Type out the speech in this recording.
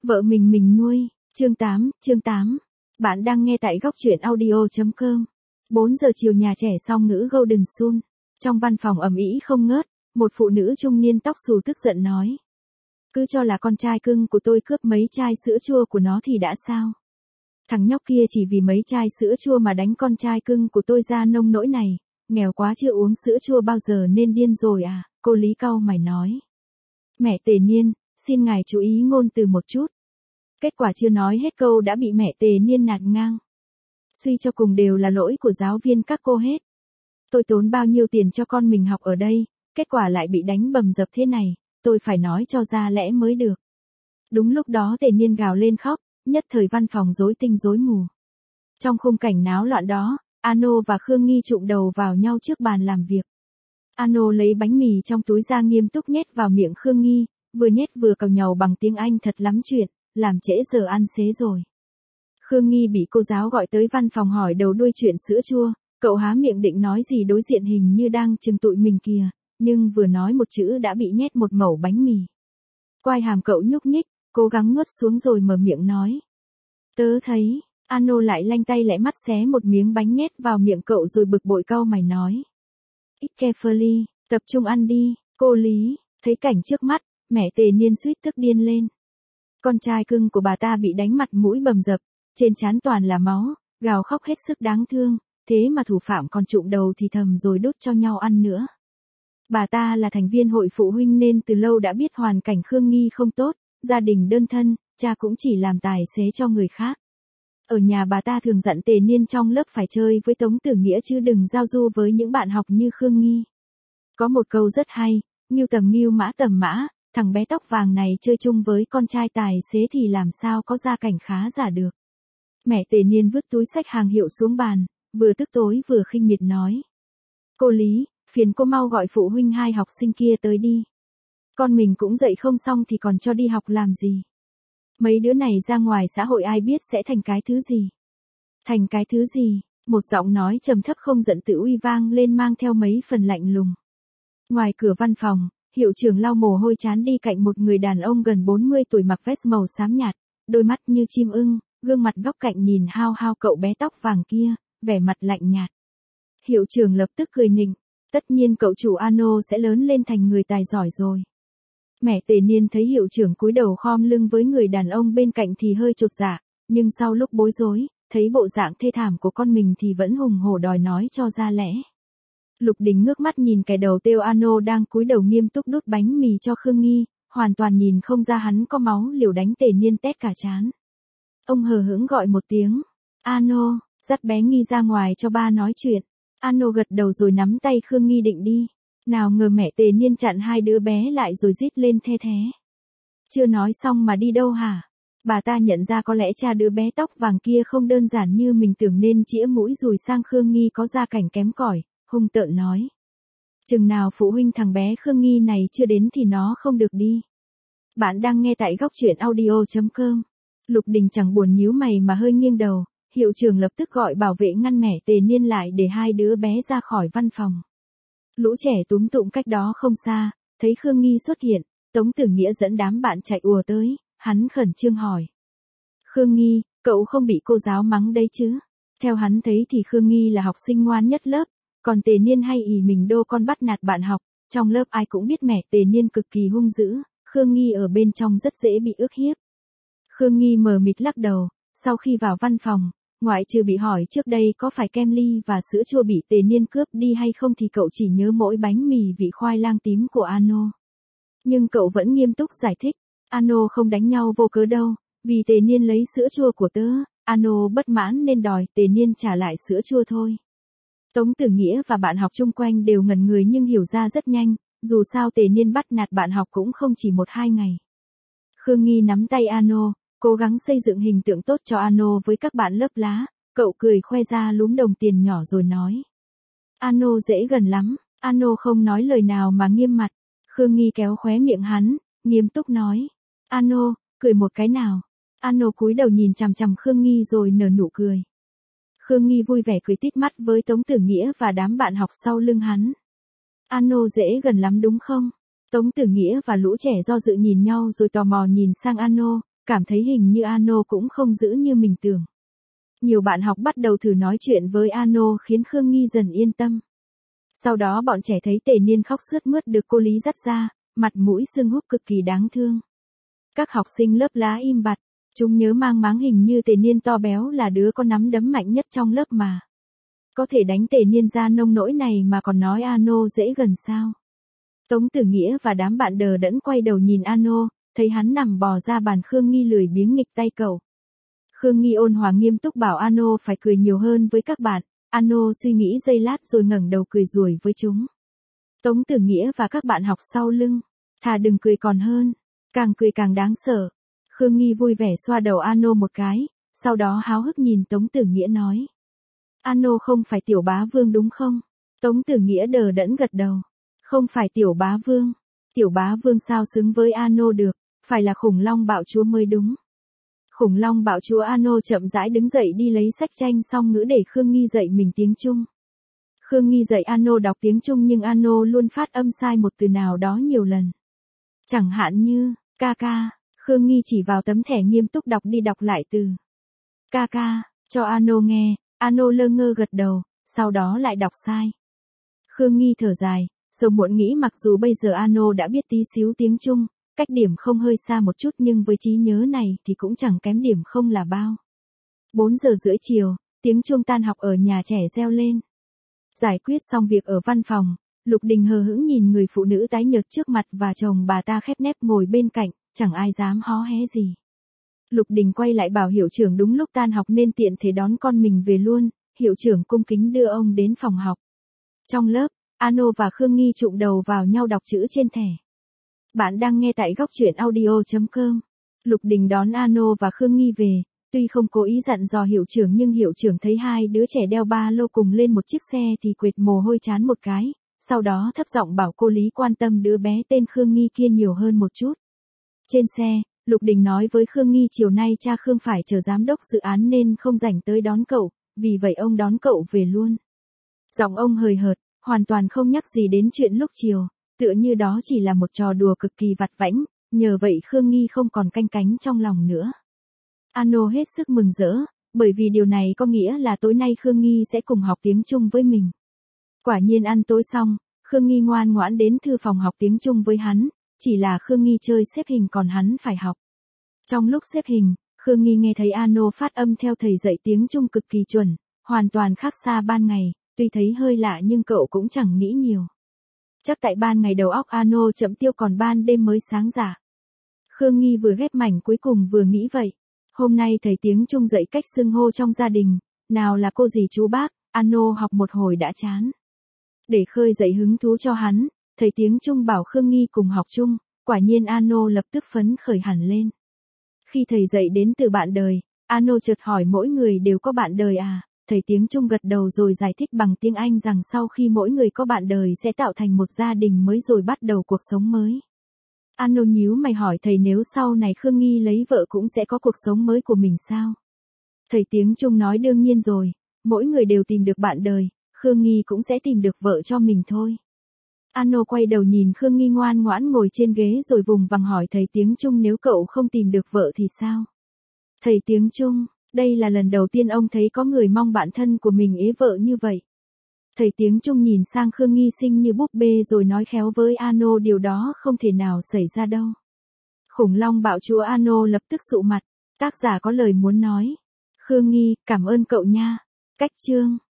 Vợ mình nuôi, chương 8. Bạn đang nghe tại góc truyện audio.com. 4 giờ chiều nhà trẻ song ngữ Golden Sun. Trong văn phòng ầm ĩ không ngớt, một phụ nữ trung niên tóc xù tức giận nói. Cứ cho là con trai cưng của tôi cướp mấy chai sữa chua của nó thì đã sao? Thằng nhóc kia chỉ vì mấy chai sữa chua mà đánh con trai cưng của tôi ra nông nỗi này, nghèo quá chưa uống sữa chua bao giờ nên điên rồi à, cô Lý cau mày nói. Mẹ Tề Niên, xin ngài chú ý ngôn từ một chút. Kết quả chưa nói hết câu đã bị mẹ Tề Niên nạt ngang. Suy cho cùng đều là lỗi của giáo viên các cô hết. Tôi tốn bao nhiêu tiền cho con mình học ở đây, kết quả lại bị đánh bầm dập thế này, tôi phải nói cho ra lẽ mới được. Đúng lúc đó Tề Niên gào lên khóc, nhất thời văn phòng rối tinh rối mù. Trong khung cảnh náo loạn đó, Ano và Khương Nghi chụm đầu vào nhau trước bàn làm việc. Ano lấy bánh mì trong túi ra nghiêm túc nhét vào miệng Khương Nghi, vừa nhét vừa càu nhàu bằng tiếng Anh thật lắm chuyện, làm trễ giờ ăn xế rồi. Khương Nghi bị cô giáo gọi tới văn phòng hỏi đầu đuôi chuyện sữa chua, cậu há miệng định nói gì đối diện hình như đang trừng tụi mình kìa, nhưng vừa nói một chữ đã bị nhét một mẩu bánh mì. Quai hàm cậu nhúc nhích, cố gắng nuốt xuống rồi mở miệng nói. Tớ thấy, Ano lại lanh tay lẹ mắt xé một miếng bánh nhét vào miệng cậu rồi bực bội cau mày nói. Ít carefully, tập trung ăn đi, cô Lý, thấy cảnh trước mắt, mẹ Tề Niên suýt tức điên lên. Con trai cưng của bà ta bị đánh mặt mũi bầm dập, trên trán toàn là máu, gào khóc hết sức đáng thương, thế mà thủ phạm còn trụm đầu thì thầm rồi đút cho nhau ăn nữa. Bà ta là thành viên hội phụ huynh nên từ lâu đã biết hoàn cảnh Khương Nghi không tốt, gia đình đơn thân, cha cũng chỉ làm tài xế cho người khác. Ở nhà bà ta thường dặn Tề Niên trong lớp phải chơi với Tống Tử Nghĩa chứ đừng giao du với những bạn học như Khương Nghi. Có một câu rất hay, ngưu tầm ngưu mã tầm mã, thằng bé tóc vàng này chơi chung với con trai tài xế thì làm sao có gia cảnh khá giả được. Mẹ Tề Niên vứt túi xách hàng hiệu xuống bàn, vừa tức tối vừa khinh miệt nói. Cô Lý, phiền cô mau gọi phụ huynh hai học sinh kia tới đi. Con mình cũng dạy không xong thì còn cho đi học làm gì. Mấy đứa này ra ngoài xã hội ai biết sẽ thành cái thứ gì. Thành cái thứ gì, một giọng nói trầm thấp không giận tự uy vang lên mang theo mấy phần lạnh lùng. Ngoài cửa văn phòng, hiệu trưởng lau mồ hôi chán đi cạnh một người đàn ông gần 40 tuổi mặc vest màu xám nhạt, đôi mắt như chim ưng, gương mặt góc cạnh nhìn hao hao cậu bé tóc vàng kia, vẻ mặt lạnh nhạt. Hiệu trưởng lập tức cười nịnh, tất nhiên cậu chủ Ano sẽ lớn lên thành người tài giỏi rồi. Mẹ Tề Niên thấy hiệu trưởng cúi đầu khom lưng với người đàn ông bên cạnh thì hơi chột dạ, nhưng sau lúc bối rối, thấy bộ dạng thê thảm của con mình thì vẫn hùng hổ đòi nói cho ra lẽ. Lục Đình ngước mắt nhìn kẻ đầu têu Ano đang cúi đầu nghiêm túc đút bánh mì cho Khương Nghi, hoàn toàn nhìn không ra hắn có máu liều đánh Tề Niên tét cả trán. Ông hờ hững gọi một tiếng, Ano, dắt bé Nghi ra ngoài cho ba nói chuyện. Ano gật đầu rồi nắm tay Khương Nghi định đi. Nào ngờ mẹ Tề Niên chặn hai đứa bé lại rồi rít lên the thé. Chưa nói xong mà đi đâu hả? Bà ta nhận ra có lẽ cha đứa bé tóc vàng kia không đơn giản như mình tưởng nên chĩa mũi dùi sang Khương Nghi có gia cảnh kém cỏi, hung tợn nói. Chừng nào phụ huynh thằng bé Khương Nghi này chưa đến thì nó không được đi. Bạn đang nghe tại góc truyện audio.com. Lục Đình chẳng buồn nhíu mày mà hơi nghiêng đầu, hiệu trưởng lập tức gọi bảo vệ ngăn mẹ Tề Niên lại để hai đứa bé ra khỏi văn phòng. Lũ trẻ túm tụm cách đó không xa, thấy Khương Nghi xuất hiện, Tống Tử Nghĩa dẫn đám bạn chạy ùa tới, hắn khẩn trương hỏi. Khương Nghi, cậu không bị cô giáo mắng đấy chứ? Theo hắn thấy thì Khương Nghi là học sinh ngoan nhất lớp, còn Tề Niên hay ỷ mình đô con bắt nạt bạn học, trong lớp ai cũng biết mẹ Tề Niên cực kỳ hung dữ, Khương Nghi ở bên trong rất dễ bị ức hiếp. Khương Nghi mờ mịt lắc đầu, sau khi vào văn phòng, ngoại trừ bị hỏi trước đây có phải kem ly và sữa chua bị Tề Niên cướp đi hay không thì cậu chỉ nhớ mỗi bánh mì vị khoai lang tím của Ano. Nhưng cậu vẫn nghiêm túc giải thích, Ano không đánh nhau vô cớ đâu, vì Tề Niên lấy sữa chua của tớ, Ano bất mãn nên đòi Tề Niên trả lại sữa chua thôi. Tống Tử Nghĩa và bạn học chung quanh đều ngẩn người nhưng hiểu ra rất nhanh, dù sao Tề Niên bắt nạt bạn học cũng không chỉ 1-2 ngày. Khương Nghi nắm tay Ano, cố gắng xây dựng hình tượng tốt cho Ano với các bạn lớp lá, cậu cười khoe ra lúm đồng tiền nhỏ rồi nói. Ano dễ gần lắm, Ano không nói lời nào mà nghiêm mặt. Khương Nghi kéo khóe miệng hắn, nghiêm túc nói. Ano, cười một cái nào. Ano cúi đầu nhìn chằm chằm Khương Nghi rồi nở nụ cười. Khương Nghi vui vẻ cười tít mắt với Tống Tử Nghĩa và đám bạn học sau lưng hắn. Ano dễ gần lắm đúng không? Tống Tử Nghĩa và lũ trẻ do dự nhìn nhau rồi tò mò nhìn sang Ano, cảm thấy hình như Ano cũng không giữ như mình tưởng. Nhiều bạn học bắt đầu thử nói chuyện với Ano khiến Khương Nghi dần yên tâm. Sau đó bọn trẻ thấy Tề Niên khóc sướt mướt được cô Lý dắt ra, mặt mũi sưng húp cực kỳ đáng thương. Các học sinh lớp lá im bặt, chúng nhớ mang máng hình như Tề Niên to béo là đứa có nắm đấm mạnh nhất trong lớp mà. Có thể đánh Tề Niên ra nông nỗi này mà còn nói Ano dễ gần sao. Tống Tử Nghĩa và đám bạn đờ đẫn quay đầu nhìn Ano, thấy hắn nằm bò ra bàn. Khương Nghi lười biếng nghịch tay cậu. Khương Nghi ôn hòa nghiêm túc bảo Ano phải cười nhiều hơn với các bạn. Ano suy nghĩ giây lát rồi ngẩng đầu cười rủi với chúng. Tống Tử Nghĩa và các bạn học sau lưng, thà đừng cười còn hơn, càng cười càng đáng sợ. Khương Nghi vui vẻ xoa đầu Ano một cái, sau đó háo hức nhìn Tống Tử Nghĩa nói. Ano không phải Tiểu Bá Vương đúng không? Tống Tử Nghĩa đờ đẫn gật đầu. Không phải Tiểu Bá Vương. Tiểu Bá Vương sao xứng với Ano được, phải là Khủng Long Bạo Chúa mới đúng. Khủng Long Bạo Chúa. Ano chậm rãi đứng dậy đi lấy sách tranh song ngữ để Khương Nghi dạy mình tiếng Trung. Khương Nghi dạy Ano đọc tiếng Trung nhưng Ano luôn phát âm sai một từ nào đó nhiều lần. Chẳng hạn như, ca ca, Khương Nghi chỉ vào tấm thẻ nghiêm túc đọc đi đọc lại từ ca ca, cho Ano nghe. Ano lơ ngơ gật đầu, sau đó lại đọc sai. Khương Nghi thở dài, sầu muộn nghĩ mặc dù bây giờ Ano đã biết tí xíu tiếng Trung, cách điểm không hơi xa một chút nhưng với trí nhớ này thì cũng chẳng kém điểm không là bao. 4 giờ rưỡi chiều, tiếng chuông tan học ở nhà trẻ reo lên. Giải quyết xong việc ở văn phòng, Lục Đình hờ hững nhìn người phụ nữ tái nhợt trước mặt và chồng bà ta khép nép ngồi bên cạnh, chẳng ai dám hó hé gì. Lục Đình quay lại bảo hiệu trưởng đúng lúc tan học nên tiện thể đón con mình về luôn. Hiệu trưởng cung kính đưa ông đến phòng học. Trong lớp, Ano và Khương Nghi chụm đầu vào nhau đọc chữ trên thẻ. Bạn đang nghe tại góc truyện audio.com. Lục Đình đón Ano và Khương Nghi về, tuy không cố ý dặn dò hiệu trưởng nhưng hiệu trưởng thấy hai đứa trẻ đeo ba lô cùng lên một chiếc xe thì quệt mồ hôi trán một cái, sau đó thấp giọng bảo cô Lý quan tâm đứa bé tên Khương Nghi kia nhiều hơn một chút. Trên xe, Lục Đình nói với Khương Nghi chiều nay cha Khương phải chờ giám đốc dự án nên không rảnh tới đón cậu, vì vậy ông đón cậu về luôn. Giọng ông hời hợt, hoàn toàn không nhắc gì đến chuyện lúc chiều, tựa như đó chỉ là một trò đùa cực kỳ vặt vãnh, nhờ vậy Khương Nghi không còn canh cánh trong lòng nữa. Ano hết sức mừng rỡ, bởi vì điều này có nghĩa là tối nay Khương Nghi sẽ cùng học tiếng Trung với mình. Quả nhiên ăn tối xong, Khương Nghi ngoan ngoãn đến thư phòng học tiếng Trung với hắn, chỉ là Khương Nghi chơi xếp hình còn hắn phải học. Trong lúc xếp hình, Khương Nghi nghe thấy Ano phát âm theo thầy dạy tiếng Trung cực kỳ chuẩn, hoàn toàn khác xa ban ngày, tuy thấy hơi lạ nhưng cậu cũng chẳng nghĩ nhiều. Chắc tại ban ngày đầu óc Ano chậm tiêu còn ban đêm mới sáng dạ. Khương Nghi vừa ghép mảnh cuối cùng vừa nghĩ vậy. Hôm nay thầy tiếng Trung dạy cách xưng hô trong gia đình, nào là cô dì chú bác, Ano học một hồi đã chán. Để khơi dậy hứng thú cho hắn, thầy tiếng Trung bảo Khương Nghi cùng học chung, quả nhiên Ano lập tức phấn khởi hẳn lên. Khi thầy dạy đến từ bạn đời, Ano chợt hỏi mỗi người đều có bạn đời à, thầy tiếng Trung gật đầu rồi giải thích bằng tiếng Anh rằng sau khi mỗi người có bạn đời sẽ tạo thành một gia đình mới rồi bắt đầu cuộc sống mới. Ano nhíu mày hỏi thầy nếu sau này Khương Nghi lấy vợ cũng sẽ có cuộc sống mới của mình sao? Thầy tiếng Trung nói đương nhiên rồi, mỗi người đều tìm được bạn đời, Khương Nghi cũng sẽ tìm được vợ cho mình thôi. Ano quay đầu nhìn Khương Nghi ngoan ngoãn ngồi trên ghế rồi vùng vằng hỏi thầy tiếng Trung nếu cậu không tìm được vợ thì sao? Thầy tiếng Trung, đây là lần đầu tiên ông thấy có người mong bạn thân của mình ế vợ như vậy. Thầy tiếng Trung nhìn sang Khương Nghi xinh như búp bê rồi nói khéo với Ano điều đó không thể nào xảy ra đâu. Khủng Long Bạo Chúa. Ano lập tức sụ mặt, tác giả có lời muốn nói. Khương Nghi, cảm ơn cậu nha. Cách chương.